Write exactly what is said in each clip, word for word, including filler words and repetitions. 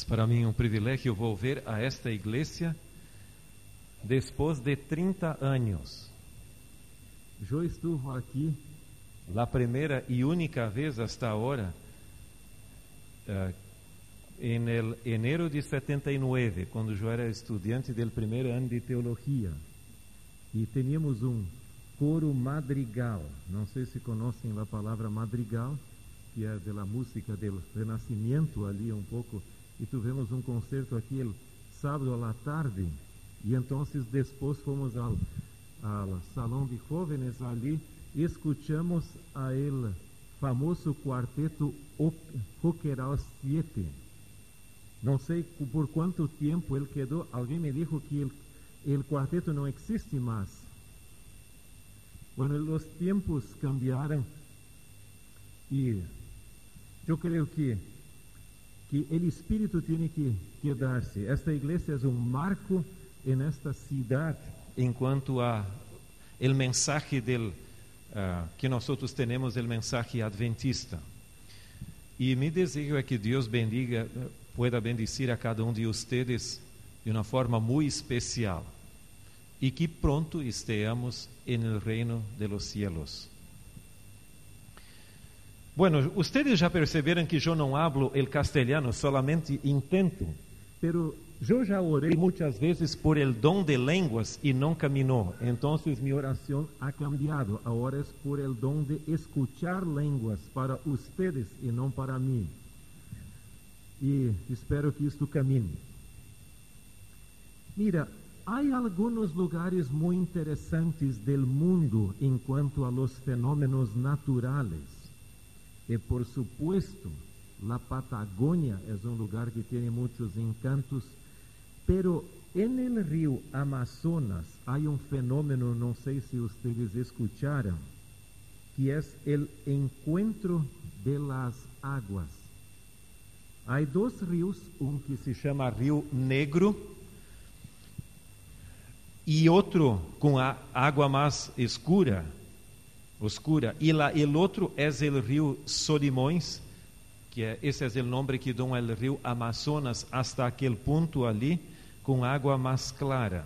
Es para mí un privilegio volver a esta iglesia después de trinta años. Yo estuve aquí la primera y única vez hasta ahora, uh, en el enero de setenta y nueve, cuando yo era estudiante del primer año de teología. Y teníamos un coro madrigal. No sé si conocen la palabra madrigal, que es de la música del Renacimiento, ali un poco. Y tuvimos un concierto aquí el sábado a la tarde. Y entonces después fomos al, al salón de jóvenes ali e escuchamos a el famoso cuarteto Joqueral siete. No sé por cuánto tiempo él quedó. Alguien me dijo que el, el cuarteto no existe más. Bueno, los tiempos cambiaron y yo creo que, que el espíritu tiene que quedarse. Esta iglesia es un marco en esta ciudad en cuanto a el mensaje del, uh, que nosotros tenemos, el mensaje adventista. Y mi deseo es que Dios bendiga, pueda bendecir a cada uno de ustedes de una forma muy especial y que pronto estemos en el reino de los cielos. Bueno, ustedes ya percibieron que yo no hablo el castellano, solamente intento, pero yo ya oré muchas veces por el don de lenguas y no caminó. Entonces mi oración ha cambiado. Ahora es por el don de escuchar lenguas para ustedes y no para mí. Y espero que esto camine. Mira, hay algunos lugares muy interesantes del mundo en cuanto a los fenómenos naturales. Y por supuesto, la Patagonia es un lugar que tiene muchos encantos, pero en el río Amazonas hay un fenómeno, no sé si ustedes escucharon, que es el encuentro de las aguas. Hay dos ríos, un que se llama Río Negro y otro con a agua más escura, oscura. Y la, el otro es el río Solimões, que ese es el nombre que da el río Amazonas hasta aquel punto ali, con agua más clara.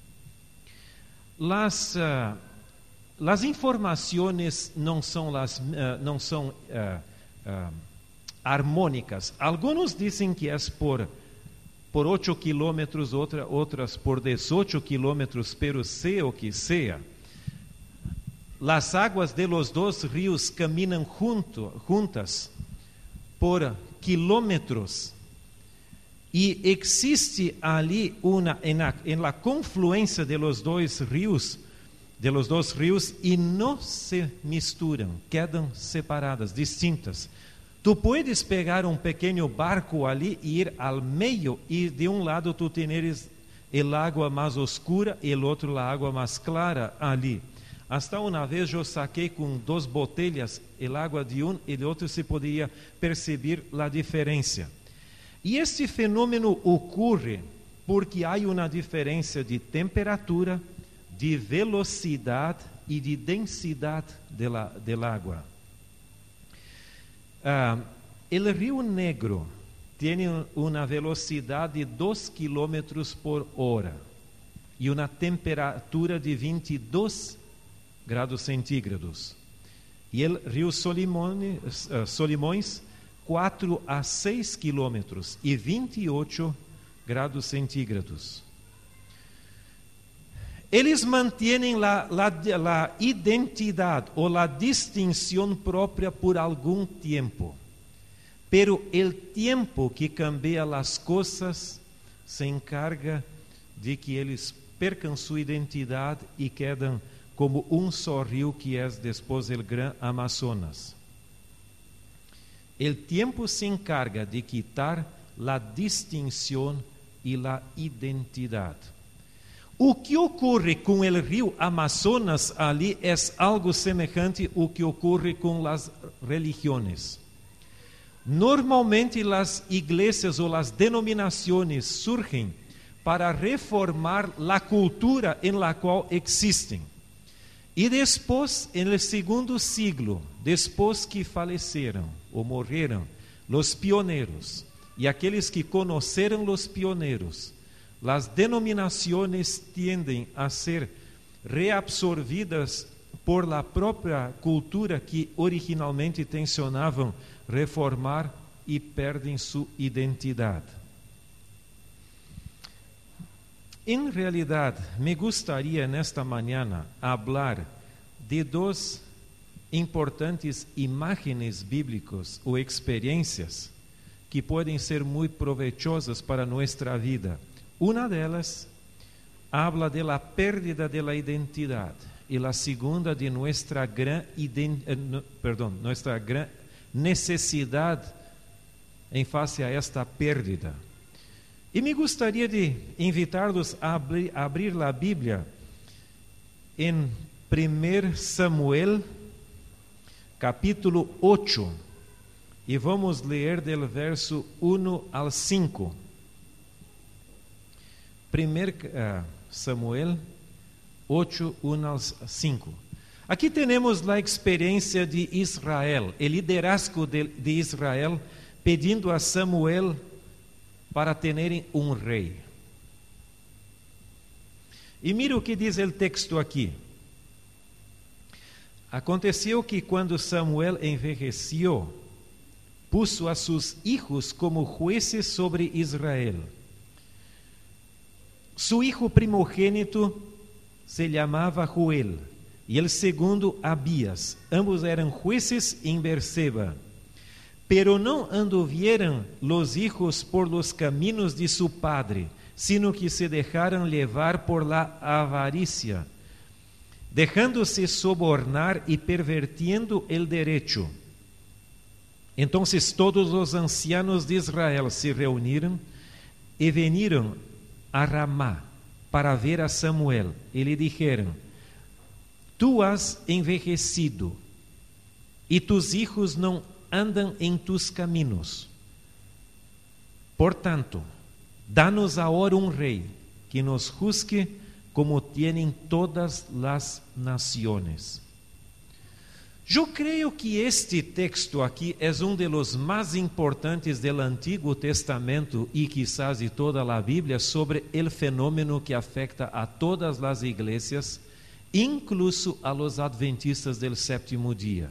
Las, uh, las informaciones no son, las, uh, no son uh, uh, armónicas. Algunos dicen que es por, por ocho kilómetros, otra, otras por dieciocho kilómetros, pero sea o que sea, las aguas de los dos ríos caminan junto, juntas por kilómetros. Y existe ali una, en la, en la confluencia de los dos ríos, de los dos ríos, y no se misturan, quedan separadas, distintas. Tú puedes pegar un pequeño barco ali e ir al medio, y de un lado tú tienes el agua más oscura y el otro la agua más clara ali. Hasta una vez yo saqué con dos botellas el agua de un y de otro, se podía percibir la diferencia. Y este fenómeno ocurre porque hay una diferencia de temperatura, de velocidad y de densidad de la, del agua. Uh, el río Negro tiene una velocidad de dos kilómetros por hora y una temperatura de veintidós grados centígrados. Y el río Solimões, uh, Solimões cuatro a seis kilómetros y veintiocho grados centígrados. Eles mantienen la, la, la identidad o la distinción propia por algún tiempo, pero el tiempo que cambia las cosas se encarga de que eles percam su identidad y quedan como un só río, que es después el Gran Amazonas. El tiempo se encarga de quitar la distinción y la identidad. O que ocorre com o rio Amazonas ali é algo semejante ao que ocorre com as religiões. Normalmente as igrejas ou as denominações surgem para reformar a cultura em la qual existem. E depois, no segundo siglo, depois que faleceram ou morreram os pioneiros, y aquellos que conocieron los pioneros, las denominaciones tienden a ser reabsorvidas por la propia cultura que originalmente intencionaban reformar y pierden su identidad. En realidad, me gustaría en esta mañana hablar de dos importantes imágenes bíblicas o experiencias que pueden ser muy provechosas para nuestra vida. Una de ellas habla de la pérdida de la identidad y la segunda de nuestra gran, ident- eh, no, perdón, nuestra gran necesidad en face a esta pérdida. E me gostaria de invitar-los a abrir, a abrir a Bíblia em primeiro Samuel, capítulo oito, e vamos ler do verso um ao cinco. primeiro Samuel oito, um ao cinco. Aqui temos a experiência de Israel, o liderazgo de, de Israel, pedindo a Samuel para terem um rei. E mira o que diz o texto aqui. Aconteceu que quando Samuel envelheceu, puso a sus hijos como jueces sobre Israel. Su hijo primogênito se chamava Joel, e el segundo Abías. Ambos eram jueces em Berseba. Pero não anduvieron los hijos por los caminos de su padre, sino que se dejaron levar por la avaricia, dejándose sobornar y pervertiendo el derecho. Entonces todos los ancianos de Israel se reunieron y vinieron a Ramá para ver a Samuel, y le dijeron: Tú has envejecido, y tus hijos não andam em tus caminos. Portanto, danos agora um rei que nos juzgue como tienen todas las naciones. Eu creio que este texto aqui é um dos mais importantes do Antigo Testamento e quizás de toda a Bíblia sobre o fenômeno que afecta a todas as igrejas, incluso a los adventistas del sétimo dia.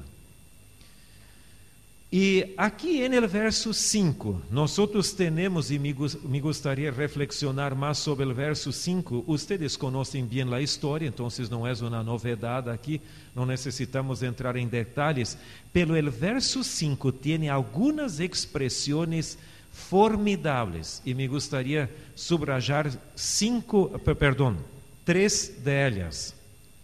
E aqui no verso cinco, nós temos, e me, me gostaria reflexionar mais sobre o verso cinco. Ustedes conhecem bem a história, então não é uma novidade aqui, não necessitamos entrar em detalhes, pero o verso cinco tem algumas expressões formidáveis, e me gostaria subrayar cinco, perdão, três delas.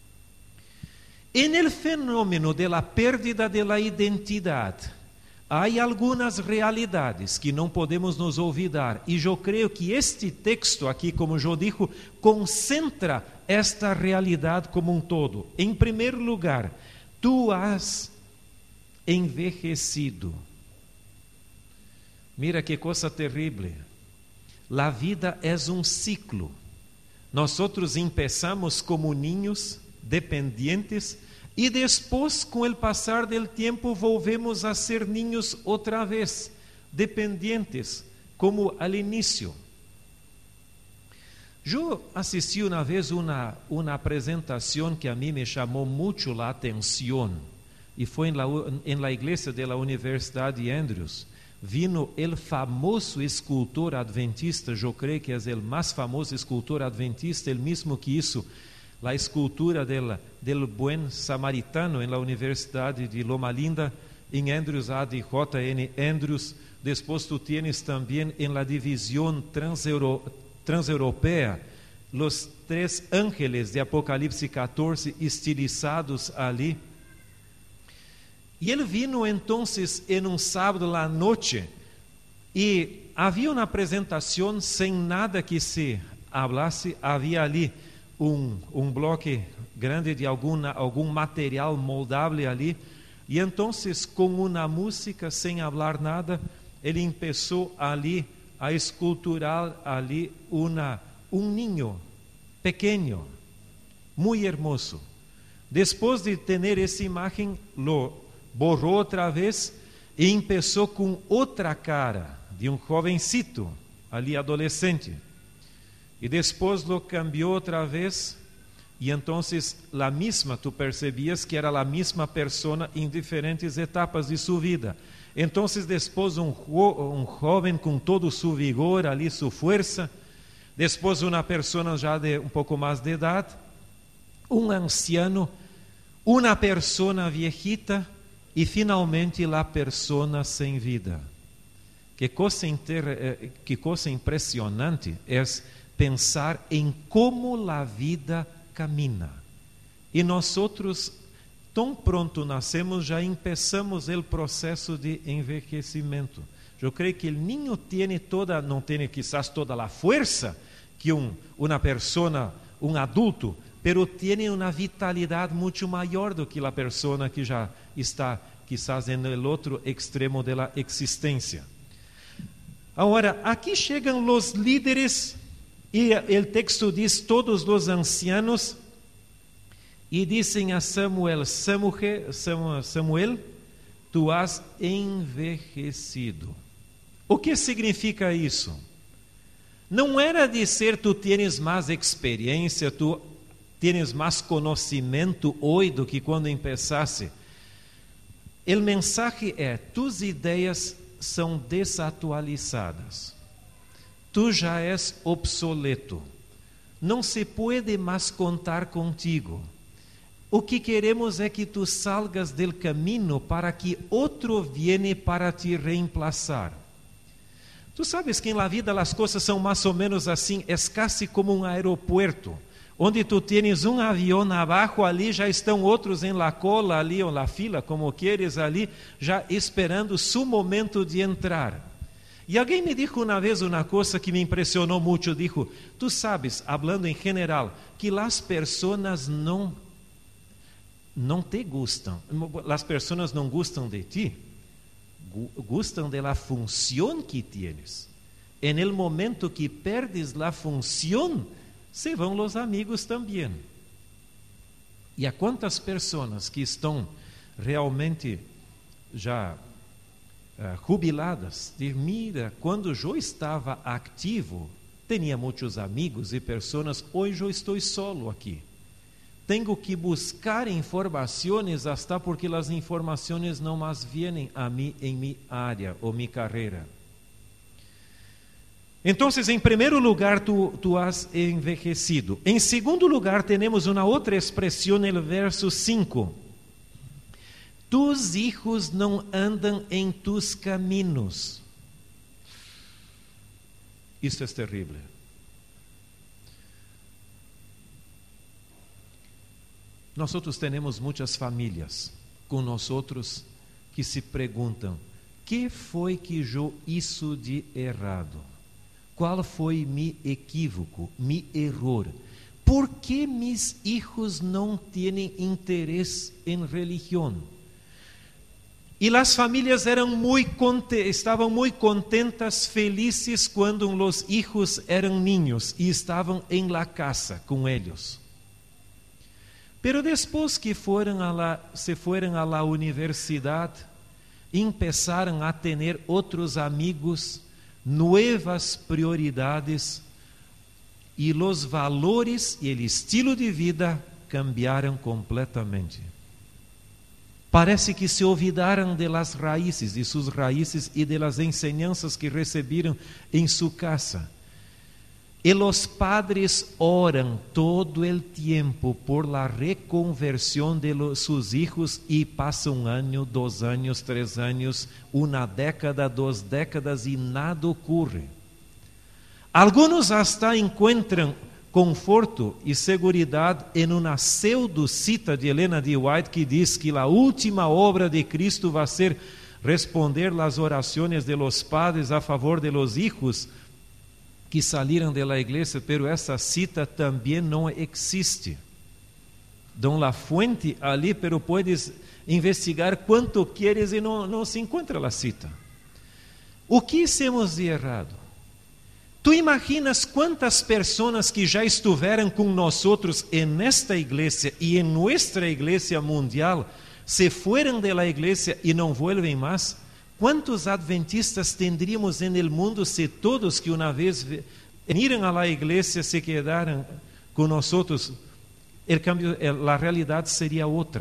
En el fenômeno de la pérdida de la identidade, há algumas realidades que não podemos nos olvidar, e eu creio que este texto aqui, como eu digo, concentra esta realidade como um todo. Em primeiro lugar, tu has envejecido. Mira que coisa terrível. La vida é um ciclo. Nós outros começamos como niños dependientes, e depois, com o passar do tempo, volvemos a ser niños outra vez, dependientes, como al início. Eu assisti uma vez uma, uma apresentação que a mim me chamou muito a atenção, e foi na la igreja da Universidade de Andrews. Vino o famoso escultor adventista, eu creio que é o mais famoso escultor adventista, ele mesmo que isso, a escultura del, del Buen Samaritano em la Universidade de Loma Linda, em Andrews, a de J N Andrews. Depois tu tienes também em la divisão transeuro, transeuropea los três ángeles de Apocalipse catorze estilizados ali. E ele vino então em um sábado à noite, e havia uma apresentação sem nada que se hablasse. Havia ali um, um bloque grande de algum, algum material moldável ali, e então, com uma música, sem falar nada, ele começou ali a esculturar ali uma, um ninho pequeno, muito hermoso. Depois de ter essa imagem, lo borrou outra vez e começou com outra cara, de um jovencito, ali adolescente. E depois lo cambiou outra vez, e então a mesma, tu percebias que era a mesma pessoa em diferentes etapas de sua vida. Então depois um, um jovem com todo o seu vigor, ali sua força, depois uma pessoa já de um pouco mais de idade, um anciano, uma pessoa viejita e finalmente a pessoa sem vida. Que coisa, inter... que coisa impressionante é pensar em como a vida camina. E nós outros, tão pronto nascemos, já começamos o processo de envelhecimento. Eu creio que o niño tem toda, não tem quizás toda a força que um, uma pessoa, um adulto, pero tem uma vitalidade muito maior do que a pessoa que já está quizás no outro extremo da existência. Agora, aqui chegam os líderes, e o texto diz todos os ancianos, e dizem a Samuel, Samuel, Samuel, tu has envelhecido. O que significa isso? Não era dizer tu tens mais experiência, tu tens mais conhecimento hoje do que quando empezaste. O mensagem é, tus ideias são desatualizadas. Tu já és obsoleto. Não se pode mais contar contigo. O que queremos é que tu salgas del caminho para que outro venha para te reemplaçar. Tu sabes que na vida as coisas são mais ou menos assim, é quase como um aeroporto, onde tu tens um avião abaixo, ali já estão outros em la cola, ali ou na fila, como queres, ali, já esperando seu momento de entrar. E alguém me disse uma vez uma coisa que me impressionou muito, dijo, tu sabes, falando em geral, que as pessoas não, não te gustam, as pessoas não gustam de ti, gustam da função que tienes. En el momento que perdes a função, se vão os amigos também. E há quantas pessoas que estão realmente já uh, jubiladas, de mira, quando eu estava ativo, tinha muitos amigos e pessoas, hoje eu estou solo aqui. Tenho que buscar informações, até porque as informações não mais vêm a mim em minha área ou minha carreira. Então, em primeiro lugar, tu, tu has envelhecido. Em segundo lugar, temos uma outra expressão no verso cinco. Tus hijos não andam em tus caminhos. Isso é terrível. Nós outros temos muitas famílias com nós outros que se perguntam: que foi que eu hice de errado? Qual foi meu equívoco, meu erro? Por que mis hijos não têm interesse em religião? E as famílias eram muito, estavam muito contentas, felizes quando os hijos eram niños e estavam em la casa com eles. Pero depois que foram a la, se foram a la universidade, começaram a ter outros amigos, novas prioridades, e os valores e o estilo de vida cambiaram completamente. Parece que se olvidaram de las raízes, de suas raízes e de las enseñanzas que receberam em sua casa. E os padres oram todo o tempo por la reconversión de los, sus hijos e passa um ano, dois anos, três anos, uma década, duas décadas e nada ocorre. Alguns hasta encontram conforto e seguridade em uma pseudo-cita de Helena de White que diz que a última obra de Cristo vai ser responder las orações de los padres a favor de los hijos que saíram de la igreja, pero essa cita também não existe. Dão la fuente ali, pero puedes investigar quanto queres e não, não se encontra a cita. O que hicimos de errado? Tu imaginas quantas pessoas que já estiveram com nós outros en esta igreja e em nossa igreja mundial se foram de la igreja e não volvem mais? ¿Cuántos adventistas tendríamos en el mundo si todos que una vez vinieron a la iglesia se quedaran con nosotros? El cambio, la realidad sería otra.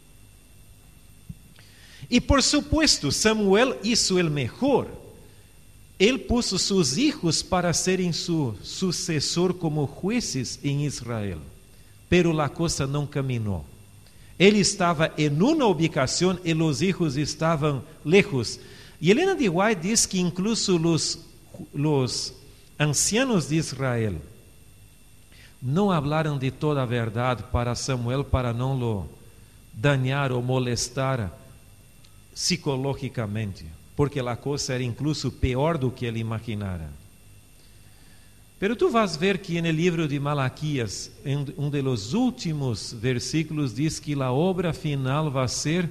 Y por supuesto, Samuel hizo el mejor. Él puso sus hijos para serem su sucesor como jueces en Israel. Pero la cosa no caminó. Él estaba en una ubicación y los hijos estaban lejos. Y Elena de White dice que incluso los, los ancianos de Israel no hablaron de toda verdad para Samuel para no lo dañar o molestar psicológicamente, porque la cosa era incluso peor do que ele imaginara. Pero tú vas a ver que en el libro de Malaquías, en uno de los últimos versículos, dice que la obra final va a ser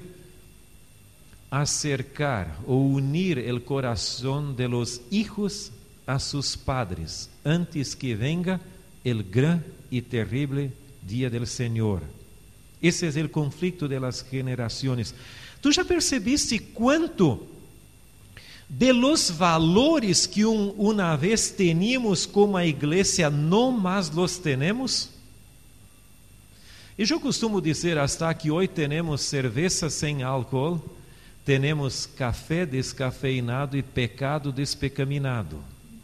acercar o unir el corazón de los hijos a sus padres, antes que venga el gran y terrible día del Señor. Ese es el conflicto de las generaciones. ¿Tú ya percibiste cuánto de los valores que un, una vez teníamos como iglesia, no más los tenemos? E eu costumo dizer, hasta que hoje temos cerveja sem álcool, temos café descafeinado e pecado despecaminado.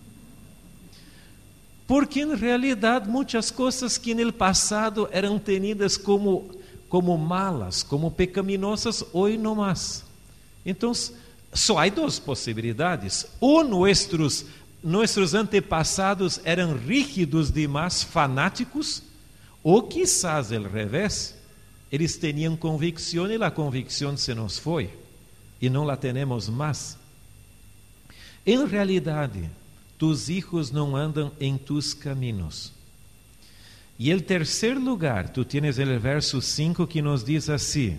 Porque em realidade muitas coisas que no passado eram tenidas como, como malas, como pecaminosas, hoje não mais. Então, só há duas possibilidades. Ou nossos, nossos antepassados eram rígidos demais, fanáticos, ou quizás al revés, eles tinham convicção e a convicção se nos foi, e não la temos mais. Em realidade, tus hijos não andam em tus caminos. E el terceiro lugar, tu tienes el verso cinco que nos diz assim: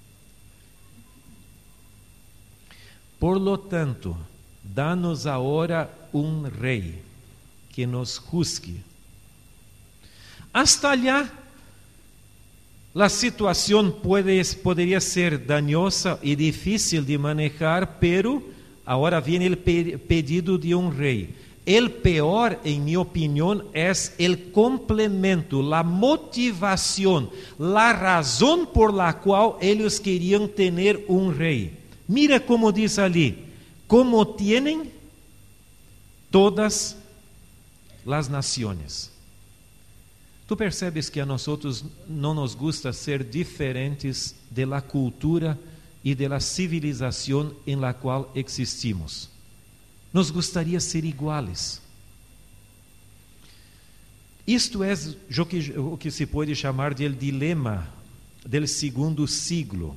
por lo tanto, danos agora um rei que nos juzgue. Hasta allá, la situación puede, podría ser dañosa y difícil de manejar, pero ahora viene el pe- pedido de un rey. El peor, en mi opinión, es el complemento, la motivación, la razón por la cual ellos querían tener un rey. Mira como dice allí: como tienen todas las naciones. Tú percebes que a nosotros no nos gusta ser diferentes de la cultura y de la civilización en la cual existimos. Nos gustaría ser iguales. Isto é o que, o que se pode chamar de el dilema del segundo siglo.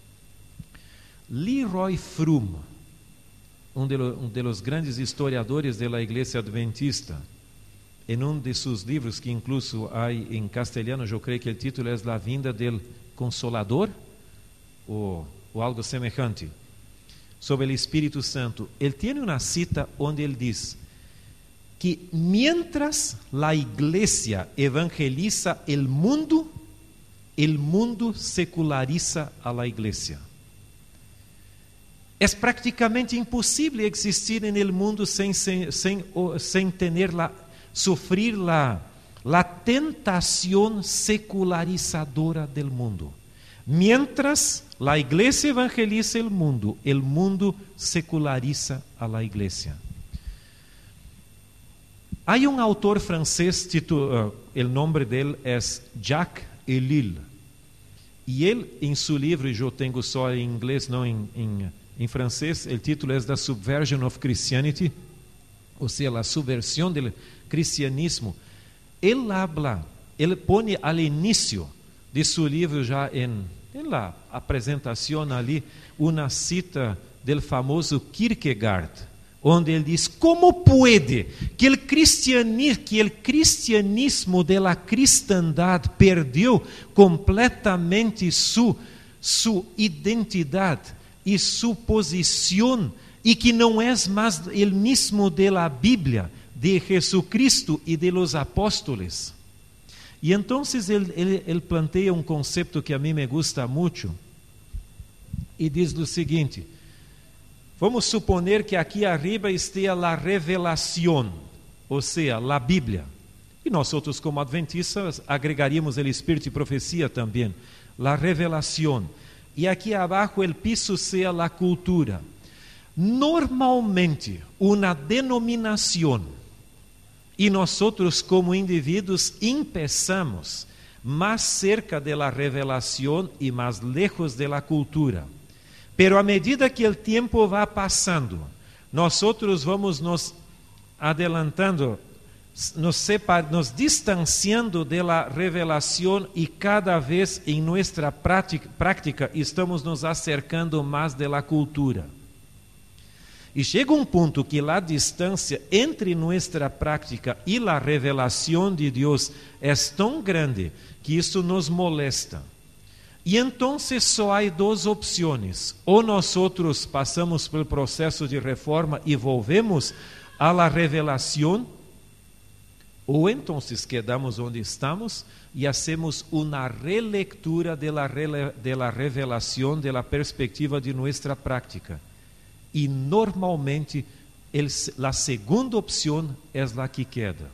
Leroy Fromm, um de, lo, um de los grandes historiadores de la Iglesia Adventista, en um de sus livros, que incluso há em castelhano, eu creio que o título é La Vinda del Consolador, ou, ou algo semejante, sobre o Espírito Santo. Ele tem uma cita onde ele diz que mientras la iglesia evangeliza el mundo, el mundo seculariza a la iglesia. É praticamente impossível existir en el mundo sem, sem, sem, sem tener la, sufrir la, la tentación secularizadora del mundo. Mientras la iglesia evangeliza el mundo, el mundo seculariza a la iglesia. Hay un autor francés, uh, el nombre de él es Jacques Ellul, y él en su libro, yo tengo só en inglés, no en, en, en francés, el título es The Subversion of Christianity, o sea, la subversión del cristianismo. Él habla, él pone al inicio de su libro, ya en, en la apresentación ali, una cita del famoso Kierkegaard, onde ele diz: como pode que el cristianismo, que el cristianismo de la cristandad perdeu completamente su, su identidad e su posición, e que não é mais el mismo de la Biblia, de Jesucristo e de los apóstoles? E então ele, ele, ele planteia um conceito que a mim me gusta muito, e diz o seguinte: Vamos suponer que aqui arriba esteja a revelação, ou seja, a Bíblia. E nós outros como adventistas agregaríamos o Espírito e profecia também, a revelação. E aqui abaixo o piso seja a cultura. Normalmente, uma denominação, e nós outros como indivíduos empezamos mais cerca da revelação e mais lejos da cultura. Pero a medida que o tempo vai passando, nós outros vamos nos adelantando, nos, separ, nos distanciando da revelação e cada vez em nossa prática, prática estamos nos acercando mais da cultura. E chega um ponto que a distância entre nossa prática e a revelação de Deus é tão grande que isso nos molesta. E então só há duas opções: ou nós outros passamos pelo processo de reforma e volvemos à la revelação, ou então quedamos onde estamos e hacemos uma relectura da de la revelação, da perspectiva de nossa prática. E normalmente el, a segunda opção é a que queda.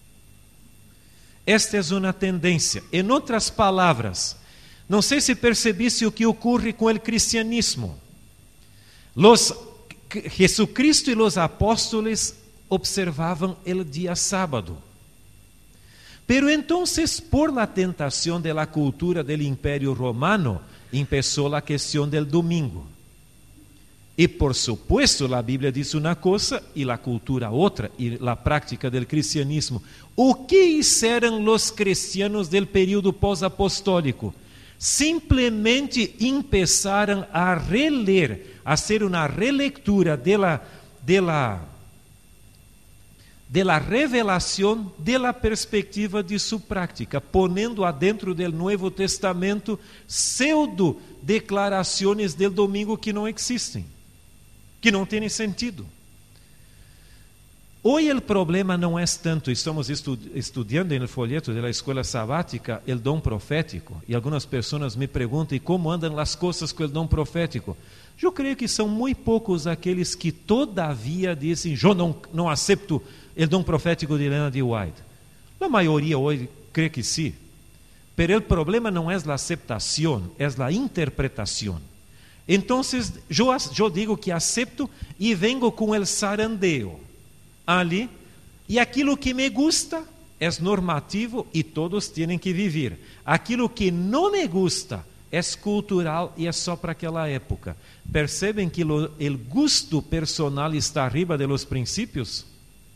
Esta é uma tendência. Em outras palavras, não sei se percebiste o que ocorre com o cristianismo. Los, Jesucristo e os apóstolos observavam o dia sábado. Pero entonces, por la tentación de la cultura del Imperio Romano, empezó la cuestión del domingo. E por supuesto, a Bíblia diz uma coisa e a cultura outra, e a prática do cristianismo. O que fizeram os cristianos do período pós-apostólico? Simplesmente começaram a reler, a fazer uma relectura de la, de la, de la revelação de la perspectiva de sua prática, ponendo adentro do Novo Testamento pseudo declarações do domingo que não existem, que não têm sentido. Hoje o problema não é tanto, estamos estu estudando no folheto da escola sabática o dom profético, e algumas pessoas me perguntam como andam as coisas com o dom profético. Eu creio que são muito poucos aqueles que todavia dizem: eu não, não aceito o dom profético de Ellen G. White. A maioria hoje crê que sim, mas o problema não é a aceitação, é a interpretação. Então, eu, eu digo que aceito e vengo com o sarandeo ali, e aquilo que me gusta é normativo e todos têm que viver. Aquilo que não me gusta é cultural e é só para aquela época. Percebem que o gosto personal está arriba de los princípios?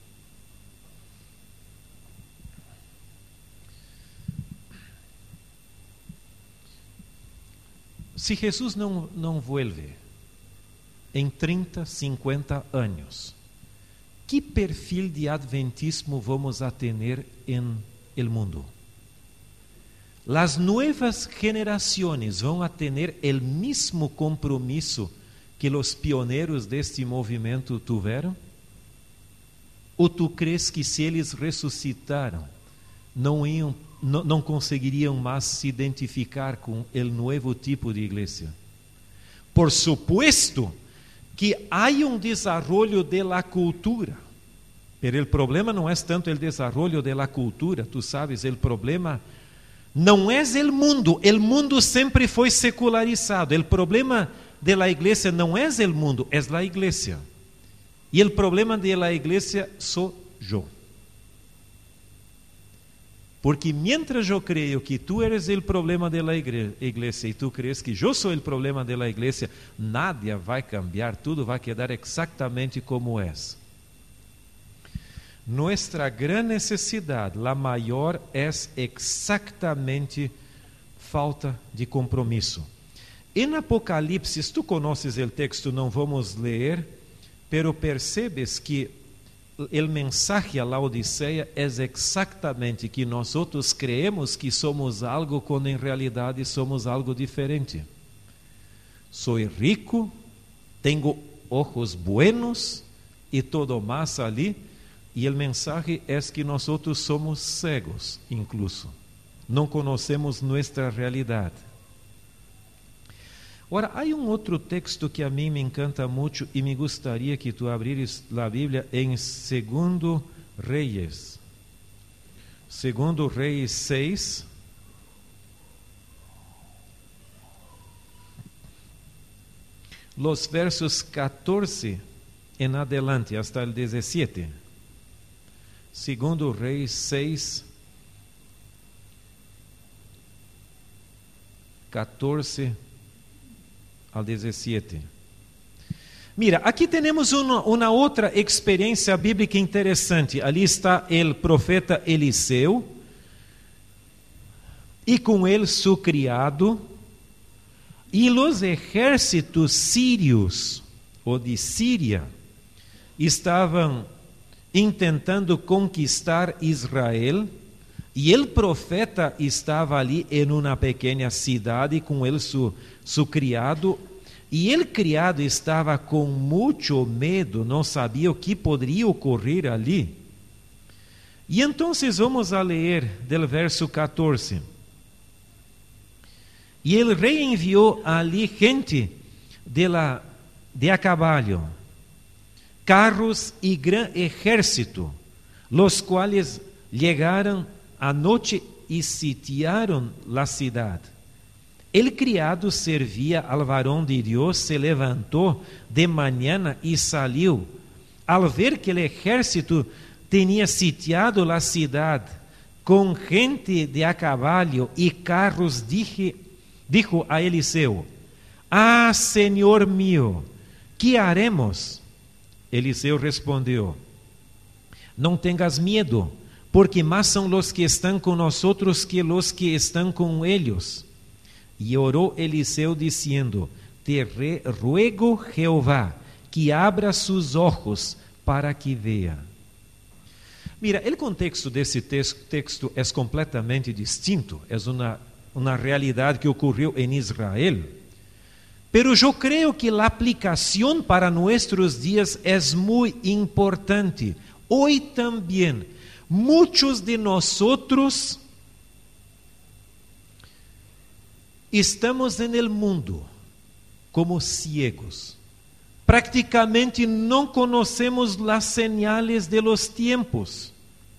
Se Jesus não, não vuelve em trinta, cinquenta anos, que perfil de adventismo vamos a ter em el mundo? Las nuevas generaciones vão a ter el mismo compromisso que os pioneiros deste movimento tiveram? Ou tu crees que se eles ressuscitaram, não iam, não, não conseguiriam mais se identificar com o novo tipo de igreja? Por supuesto que há um desarrollo de la cultura, pero o problema não é tanto o desarrollo de la cultura, tu sabes, o problema não é o mundo, o mundo sempre foi secularizado, o problema de la igreja não é o mundo, é la igreja, e o problema de la igreja sou eu. Porque mientras eu creio que tu eres o problema da igreja e tu crees que eu sou o problema da igreja, nada vai cambiar, tudo vai quedar exatamente como é. Nossa grande necessidade, a maior, é exatamente falta de compromisso. Em Apocalipse, tu conheces o texto, não vamos ler, pero percebes que o mensaje a la Odisseia é exatamente que nós outros creemos que somos algo quando em realidade somos algo diferente. Sou rico, tenho ojos buenos e todo mais ali, e o mensaje é que nós outros somos cegos, incluso. Não conhecemos nossa realidade. Agora, há um outro texto que a mim me encanta muito e me gostaria que tu abrires a Bíblia em Segundo Reis. Segundo Reis seis. Los versos catorce en adelante hasta el diecisiete. Segundo Reis seis, catorce al diecisiete. Mira, aqui temos uma, uma outra experiência bíblica interessante. Ali está o profeta Eliseu e com ele seu criado e os exércitos sírios, ou de Síria, estavam tentando conquistar Israel. E o profeta estava ali em uma pequena cidade com ele, seu, seu criado, e o criado estava com muito medo, não sabia o que poderia ocorrer ali. E então vamos a ler do verso catorze. E o rei enviou ali gente de, la, de a caballo, carros e gran ejército, los quais chegaram à noite e sitiaram a cidade. El criado servia al varón de Dios, se levantou de manhã e saiu. Al ver que o ejército tinha sitiado a cidade com gente de a caballo e carros, dije, dijo a Eliseu: Ah, Senhor mío, que haremos? Eliseu respondeu: Não tengas medo, porque más são los que estão com nosotros que los que estão com ellos. E orou Eliseu dizendo: Te ruego, Jehová, que abra sus ojos para que vea. Mira, o contexto desse texto é completamente distinto, é uma, uma realidade que ocorreu em Israel. Pero eu creio que a aplicação para nossos dias é muito importante. Hoy também, muitos de nosotros estamos en el mundo como ciegos. Prácticamente não conhecemos as señales de los tiempos.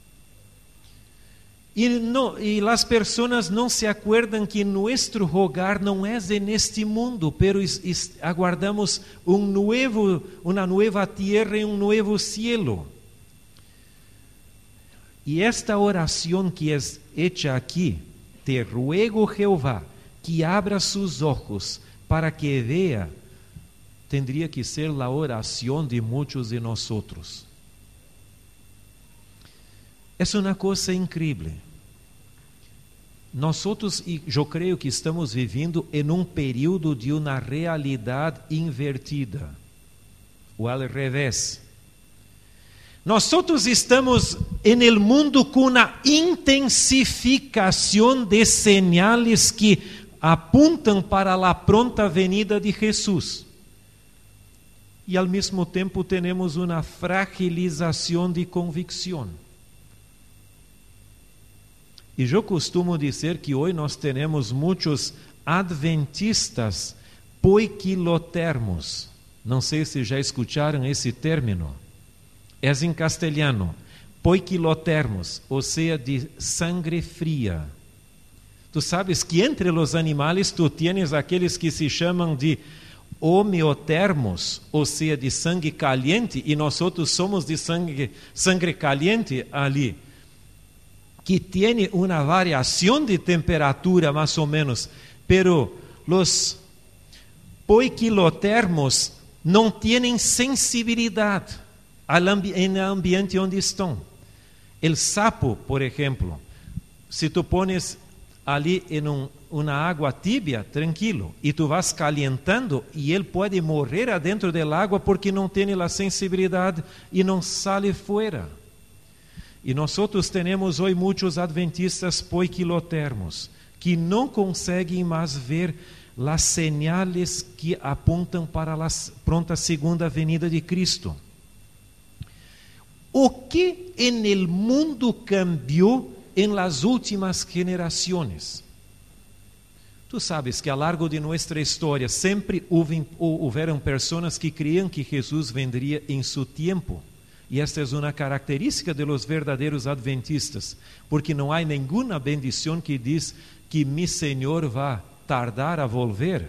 E, não, e as pessoas não se acuerdan que nosso hogar não é neste mundo, pero is, is, aguardamos um novo, uma nova terra e um novo cielo. E esta oração que é hecha aqui, te ruego, Jehová, que abra sus ojos para que vea, tendría que ser la oración de muchos de nosotros. Es una cosa increíble. Nosotros, y yo creo que estamos viviendo en un período de una realidad invertida, o al revés. Nosotros estamos en el mundo con una intensificación de señales que apuntam para a pronta venida de Jesus. E ao mesmo tempo temos uma fragilização de convicção. E eu costumo dizer que hoje nós temos muitos adventistas poiquilotermos. Não sei se já escutaram esse término. É em castelhano, poiquilotermos, ou seja, de sangre fria. Tu sabes que entre os animais tu tienes aqueles que se chamam de homeotermos, ou seja, de sangue caliente, e nós outros somos de sangue, sangue caliente ali, que tem uma variação de temperatura mais ou menos, pero os poiquilotermos não têm sensibilidade no ambiente onde estão. O sapo, por exemplo, se tu pones ali em um, uma água tibia, tranquilo, e tu vas calentando, e ele pode morrer adentro da água porque não tem a sensibilidade e não sai fora. E nós outros temos hoje muitos adventistas poiquilotermos que não conseguem mais ver as señales que apontam para a pronta segunda venida de Cristo. O que en el mundo cambiou em las últimas generaciones? Tu sabes que ao largo de nossa história sempre houve, houveram pessoas que criam que Jesus vendria em seu tempo. E esta é uma característica de los verdadeiros adventistas, porque não há nenhuma bendição que diz que mi Senhor vai tardar a volver.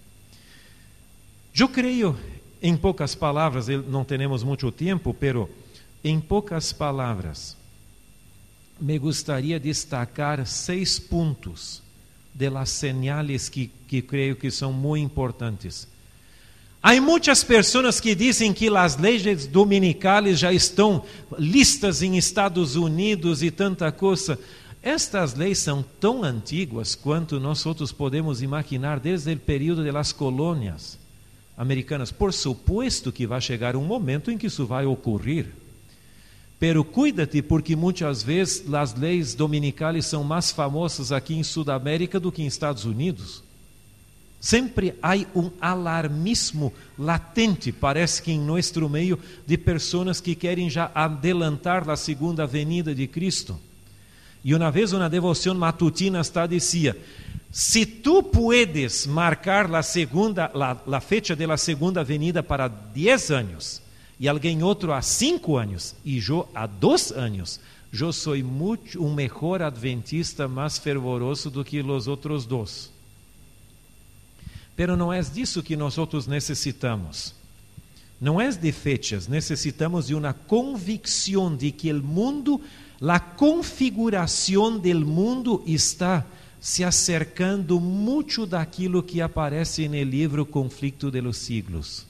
Eu creio, em poucas palavras, não temos muito tempo, pero em poucas palavras, me gostaria de destacar seis pontos de las señales que, que creio que são muito importantes. Há muitas pessoas que dizem que as leis dominicais já estão listas em Estados Unidos e tanta coisa. Estas leis são tão antigas quanto nós outros podemos imaginar desde o período das colônias americanas. Por supuesto que vai chegar um momento em que isso vai ocorrer. Pero cuida-te, porque muitas vezes as leis dominicais são mais famosas aqui em Sudamérica do que em Estados Unidos. Sempre há um alarmismo latente, parece que em nosso meio, de pessoas que querem já adelantar a segunda venida de Cristo. E uma vez uma devoção matutina está dizia: se tu puedes marcar a segunda, la, la fecha de la segunda venida para dez anos, e alguém outro há cinco anos, e eu há dois anos, eu sou muito um melhor adventista, mais fervoroso do que os outros dois. Pero não é disso que nós outros necessitamos. Não é de fechas, necessitamos de uma convicção de que o mundo, a configuração do mundo está se acercando muito daquilo que aparece no livro Conflito de los Siglos.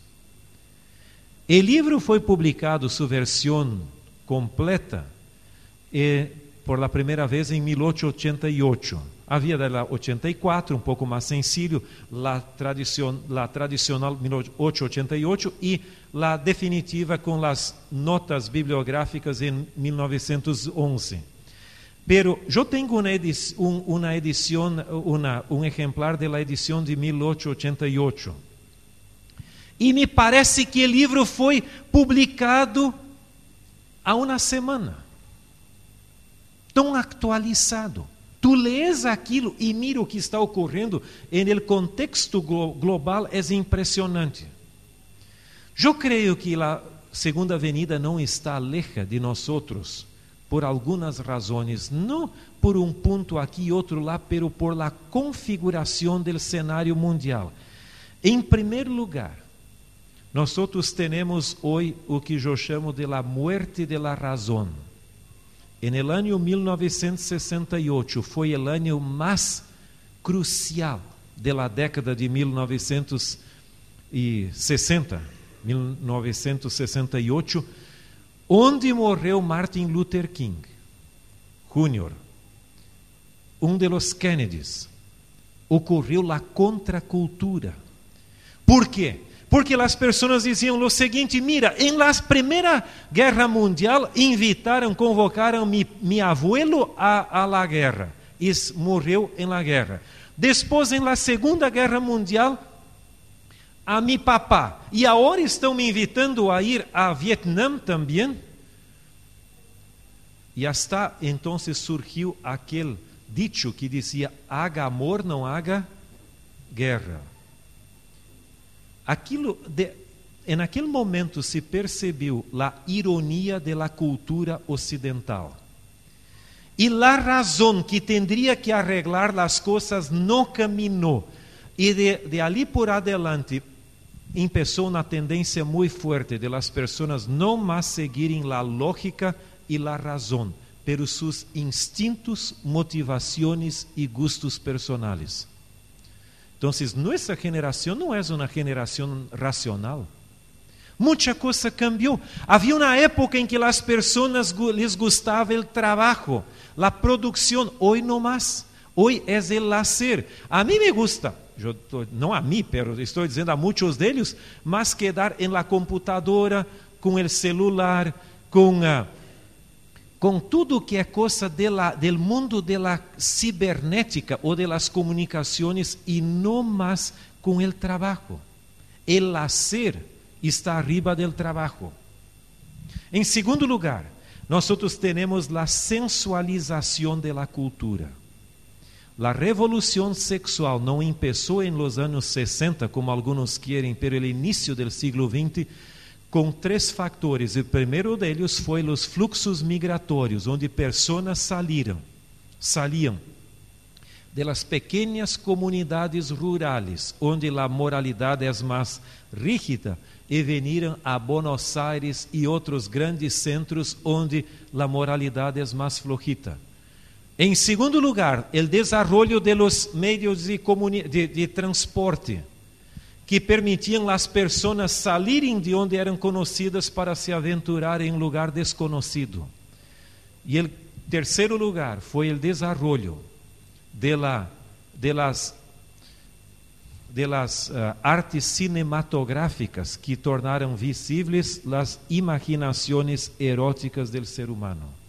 O livro foi publicado, sua versão completa, eh, por a primeira vez em mil oitocentos e oitenta e oito. Havia da oitenta e quatro, um pouco mais sencillo, a tradicion, tradicional mil oitocentos e oitenta e oito e a definitiva com as notas bibliográficas em mil novecentos e onze. Pero eu tenho uma edição, uma edição uma, um exemplar da edição de mil oitocentos e oitenta e oito. E me parece que o livro foi publicado há uma semana. Tão atualizado. Tu lês aquilo e mira o que está ocorrendo no contexto global, é impressionante. Eu creio que a segunda venida não está leja de nós outros, por algumas razões, não por um ponto aqui e outro lá, pero por la configuração do cenário mundial. Em primeiro lugar, nós outros temos hoje o que eu chamo de la muerte de la razón. En el año mil novecentos e sessenta e oito foi o ano mais crucial da década de mil novecentos e sessenta, mil novecentos e sessenta e oito, onde morreu Martin Luther King Júnior, um de los Kennedys. Ocorreu a contracultura. Por quê? Porque as pessoas diziam o seguinte: mira, em la Primeira Guerra Mundial invitaram, convocaram mi, mi abuelo a, a la guerra e morreu em la guerra. Depois, em la Segunda Guerra Mundial, a mi papá. E agora estão me invitando a ir a Vietnã também. E hasta então surgiu aquele dicho que dizia: haga amor, não haga guerra. Aquilo de, em aquele momento se percebeu a ironia da cultura ocidental. E a razão que tendria que arreglar as coisas não caminhou. E de, de ali por adelante, começou uma tendência muito forte de las pessoas não mais seguirem a lógica e a razão, pero seus instintos, motivações e gustos personais. Então, nossa geração não é uma geração racional. Muita coisa cambiou. Havia uma época em que as pessoas les gostava o trabalho, a produção. Hoje não mais. Hoje é o lazer. A mim me gusta, eu, não a mim, pero estou dizendo a muitos deles, mas quedar em la computadora, com o celular, com a com tudo que é coisa de la, del mundo de la cibernética ou de las comunicações e não mais com o trabalho. O lazer está arriba del trabalho. Em segundo lugar, nós outros temos a sensualização de la cultura. La revolución sexual no empezó en los años sesenta, como algunos quieren, pero el inicio del siglo veinte, com três fatores. O primeiro deles foi os fluxos migratórios, onde pessoas saíram, saliam de las pequenas comunidades rurales, onde a moralidade é mais rígida, e veniram a Buenos Aires e outros grandes centros, onde a moralidade é mais flojita. Em segundo lugar, o desenvolvimento de los meios de, de, de transporte, que permitiam as pessoas saírem de onde eram conhecidas para se aventurar em um lugar desconhecido. E o terceiro lugar foi o desenvolvimento de, la, de las, de las uh, artes cinematográficas que tornaram visíveis as imaginações eróticas do ser humano.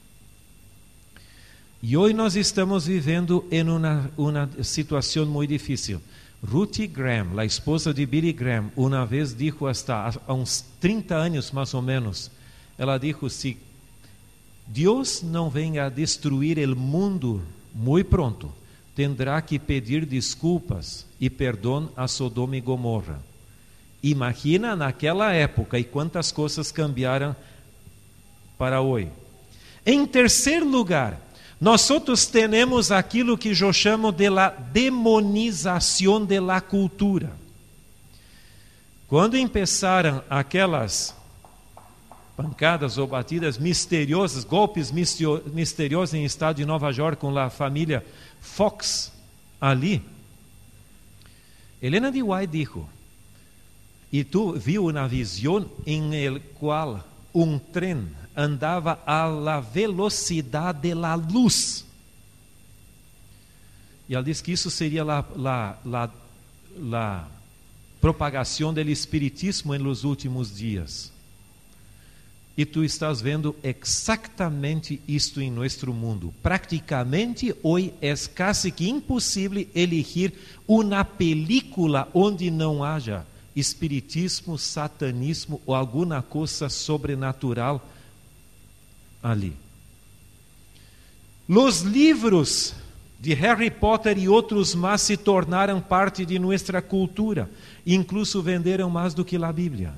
E hoje nós estamos vivendo em uma, uma situação muito difícil. Ruth Graham, a esposa de Billy Graham, uma vez disse, hasta há uns trinta anos mais ou menos, ela disse: se Deus não vem a destruir o mundo muito pronto, terá que pedir desculpas e perdão a Sodoma e Gomorra. Imagina naquela época e quantas coisas cambiaram para hoje. Em terceiro lugar, nós outros temos aquilo que eu chamo de la demonização de la cultura. Quando começaram aquelas pancadas ou batidas misteriosas, golpes misteriosos em estado de Nova York com a família Fox ali, Helena de White disse, e tu viu uma visão em el qual um trem andava a la velocidade da luz. E ela disse que isso seria a, la, la, la propagação do espiritismo em los últimos dias. E tu estás vendo exatamente isto em nosso mundo. Praticamente, hoje é quase que impossível elegir uma película onde não haja espiritismo, satanismo ou alguma coisa sobrenatural ali. Os livros de Harry Potter e outros mais se tornaram parte de nossa cultura, incluso venderam mais do que a Bíblia.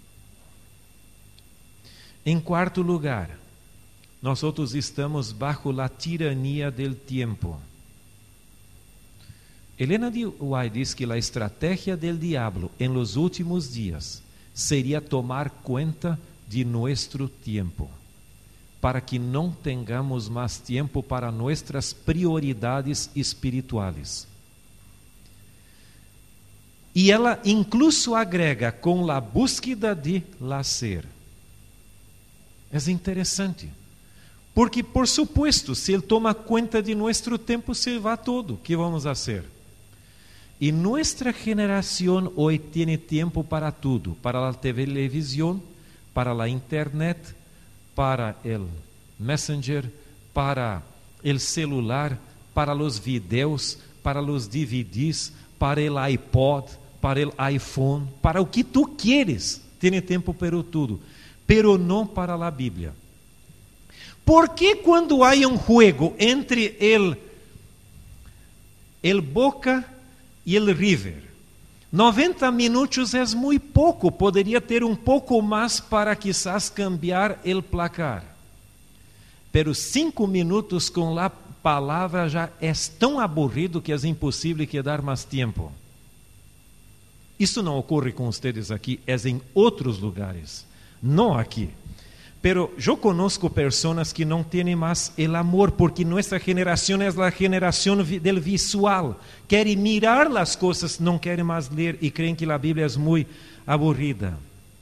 Em quarto lugar, nós outros estamos bajo a tirania del tempo. Helena de White diz que a estratégia del diablo em los últimos dias seria tomar conta de nosso tempo, para que não tenhamos mais tempo para nossas prioridades espirituais. E ela incluso agrega com a búsqueda de lazer. É interessante, porque, por supuesto, se ele toma conta de nosso tempo, se vai todo. O que vamos fazer? E nossa geração hoje tem tempo para tudo, para a televisão, para a internet, para o Messenger, para o celular, para os vídeos, para os D V Ds, para o iPod, para o iPhone, para o que tu queres. Tem tempo para tudo, pero não para a Bíblia. Por que quando há um jogo entre el, el Boca e el River, noventa minutos é muito pouco, poderia ter um pouco mais para quizás cambiar el placar. Pero cinco minutos com a palavra já é tão aburrido que é impossível quedar mais tempo. Isso não ocorre com vocês aqui, é em outros lugares, não aqui. Pero eu conozco pessoas que não têm mais el amor, porque nossa geração é a geração del visual. Querem mirar as coisas, não querem mais ler e creem que a Bíblia é muito aburrida.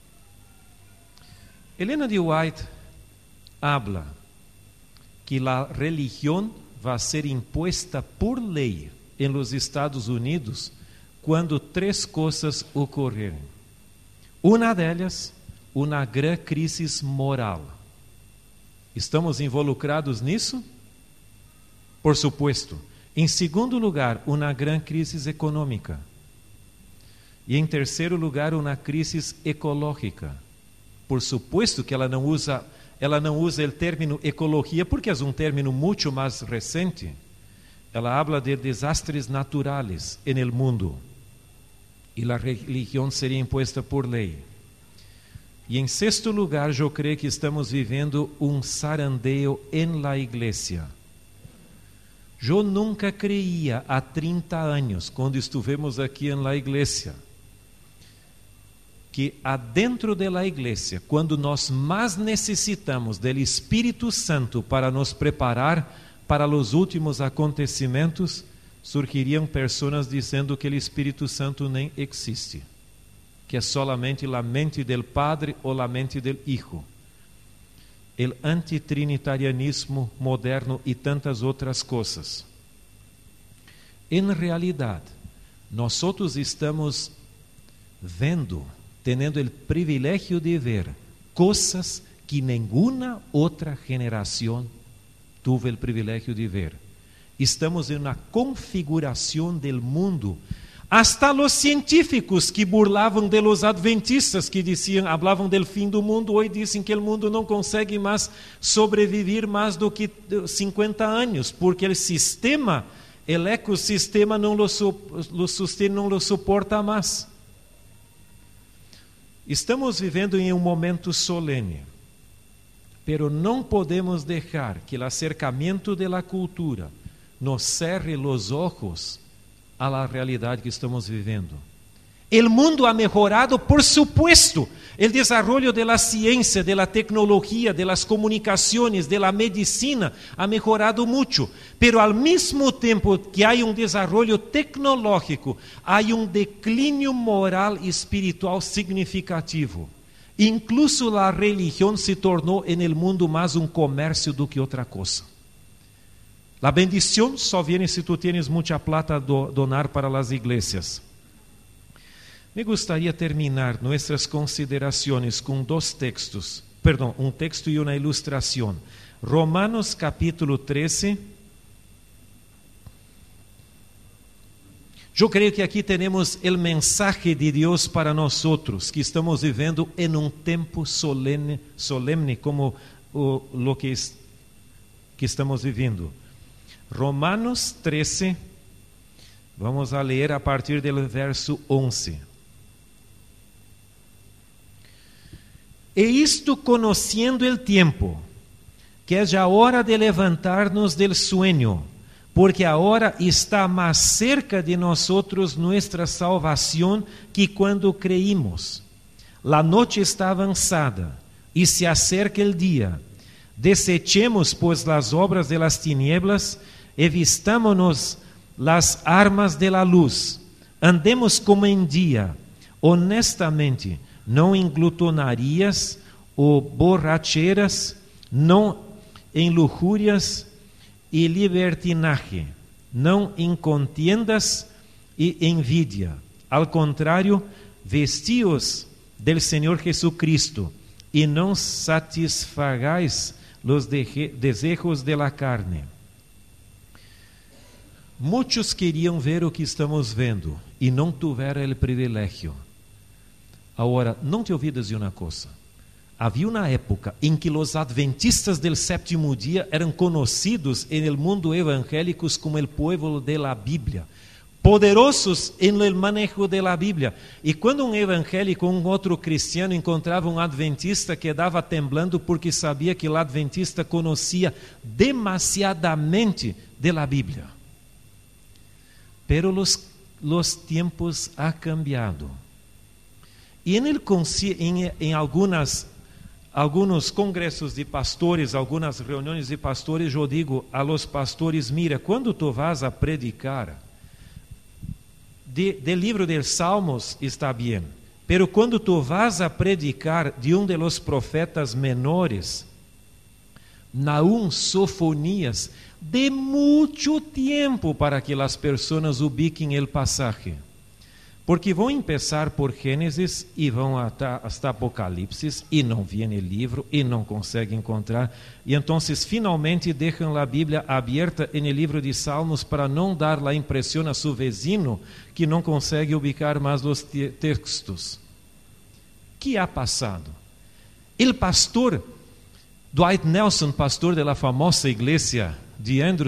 Helena de White habla que a religião vai ser imposta por lei em los Estados Unidos quando três coisas ocorrerem. Uma delas, uma grande crise moral. Estamos involucrados nisso? Por supuesto. Em segundo lugar, uma grande crise econômica. E em terceiro lugar, uma crise ecológica. Por supuesto que ela não usa, ela não usa o termo ecologia, porque é um termo muito mais recente. ela habla de desastres naturales en el mundo y la religión sería impuesta por ley. E em sexto lugar, eu creio que estamos vivendo um zarandeo en la igreja. Eu nunca creía há trinta anos, quando estivemos aqui em la igreja, que adentro de la igreja, quando nós mais necessitamos do Espírito Santo para nos preparar para os últimos acontecimentos, surgiriam pessoas dizendo que o Espírito Santo nem existe, que é solamente a mente del Padre ou a mente del Hijo. O antitrinitarianismo moderno e tantas outras coisas. Em realidade, nós estamos vendo, tendo o privilégio de ver coisas que nenhuma outra geração teve o privilégio de ver. Estamos em uma configuração do mundo. Hasta os científicos que burlavam de los adventistas, que diziam, hablavam del fim do mundo, hoje dizem que o mundo não consegue mais sobreviver mais do que cinquenta anos, porque o sistema, o ecossistema não lo, lo sustenta, não lo suporta mais. Estamos vivendo em um momento solene, pero não podemos deixar que o acercamento de la cultura nos cerre los ojos a la realidade que estamos vivendo. O mundo ha mejorado, por supuesto. O desarrollo de la ciencia, de la tecnología, de las comunicaciones, de la medicina ha mejorado mucho. Pero al mismo tiempo que hay un desarrollo tecnológico, hay un declínio moral y espiritual significativo. Incluso la religión se tornou en el mundo más un comercio do que otra cosa. La bendición só viene si tú tienes mucha plata a do, donar para las iglesias. Me gustaría terminar nuestras consideraciones con dos textos, perdón, un texto y una ilustración. Romanos capítulo trece. Yo creo que aquí tenemos el mensaje de Dios para nosotros, que estamos viviendo en un tiempo solemne, solemne como o, lo que, es, que estamos viviendo. Romanos trece, vamos a ler a partir do verso onze. E isto conociendo el tiempo, que é já hora de levantar-nos del sueño, porque agora está mais cerca de nosotros nuestra salvación que quando creímos. La noche está avançada e se acerca el día. Desechemos, pues, las obras de las tinieblas e vistámonos las armas de la luz. Andemos como em dia, honestamente, não em glutonarias ou borracheras, não em luxúrias e libertinaje, não em contiendas e envidia. Al contrário, vestíos del Senhor Jesucristo e não satisfagais los desejos de la carne. Muitos queriam ver o que estamos vendo e não tiveram o privilégio. Agora, não te ouvidas de uma coisa. Havia uma época em que os adventistas del sétimo dia eram conhecidos no mundo evangélico como o povo de la Bíblia, poderosos en el manejo de la Bíblia. E quando um evangélico ou um outro cristiano encontrava um adventista, quedava temblando porque sabia que o adventista conhecia demasiadamente de la Bíblia. Pero los, los tiempos ha cambiado. E em, em, em algumas, alguns congressos de pastores, algumas reuniões de pastores, eu digo a los pastores, mira, quando tu vas a predicar, de, de livro de Salmos está bem, pero quando tu vas a predicar de um de los profetas menores, Naum, Sofonias, de muito tempo para que as pessoas ubiquem o pasaje. Porque vão começar por Gênesis e vão até, até Apocalipse e não vem o livro e não conseguem encontrar. E então, finalmente, deixam a Bíblia aberta no livro de Salmos para não dar a impressão a seu vizinho que não consegue ubicar mais os textos. O que ha passado? O pastor Dwight Nelson, pastor da famosa igreja de Andrews,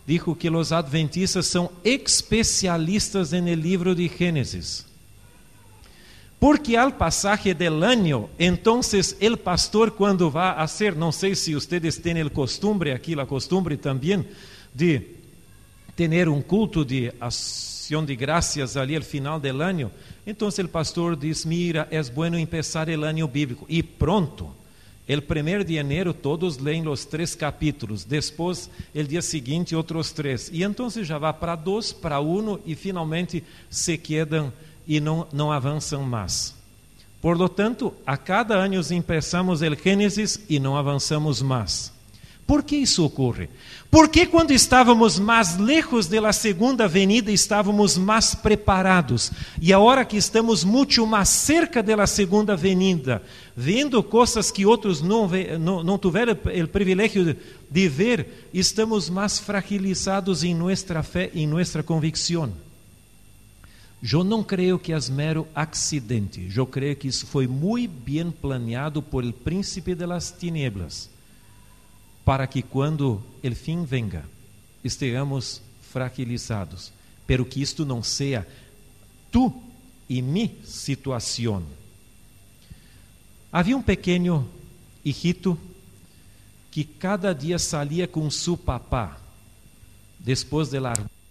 dijo que los adventistas son especialistas en el libro de Génesis. Porque al pasaje del año, entonces el pastor cuando va a hacer, no sé si ustedes tienen el costumbre, aquí la costumbre también, de tener un culto de acción de gracias ali al final del año, entonces el pastor dice, mira, es bueno empezar el año bíblico, y pronto, el primer de enero todos leen los tres capítulos, después el día siguiente otros tres, y entonces ya va para dos, para uno, y finalmente se quedan e não, não avançam mais. Por lo tanto, a cada ano empezamos o Gênesis e não avançamos mais. Por que isso ocorre? Porque quando estávamos mais lejos da segunda venida, estávamos mais preparados. E agora que estamos muito mais cerca da segunda venida, vendo coisas que outros não, não, não tiveram o privilégio de, de ver, estamos mais fragilizados em nossa fé e em nossa convicção. Eu não creio que é mero acidente. Eu creio que isso foi muito bem planeado por el príncipe de las tinieblas, para que quando o fim venga, estejamos fragilizados, pero que isto não seja tu e mi situação. Havia um pequeno hijito que cada dia saía com seu papá, depois de largar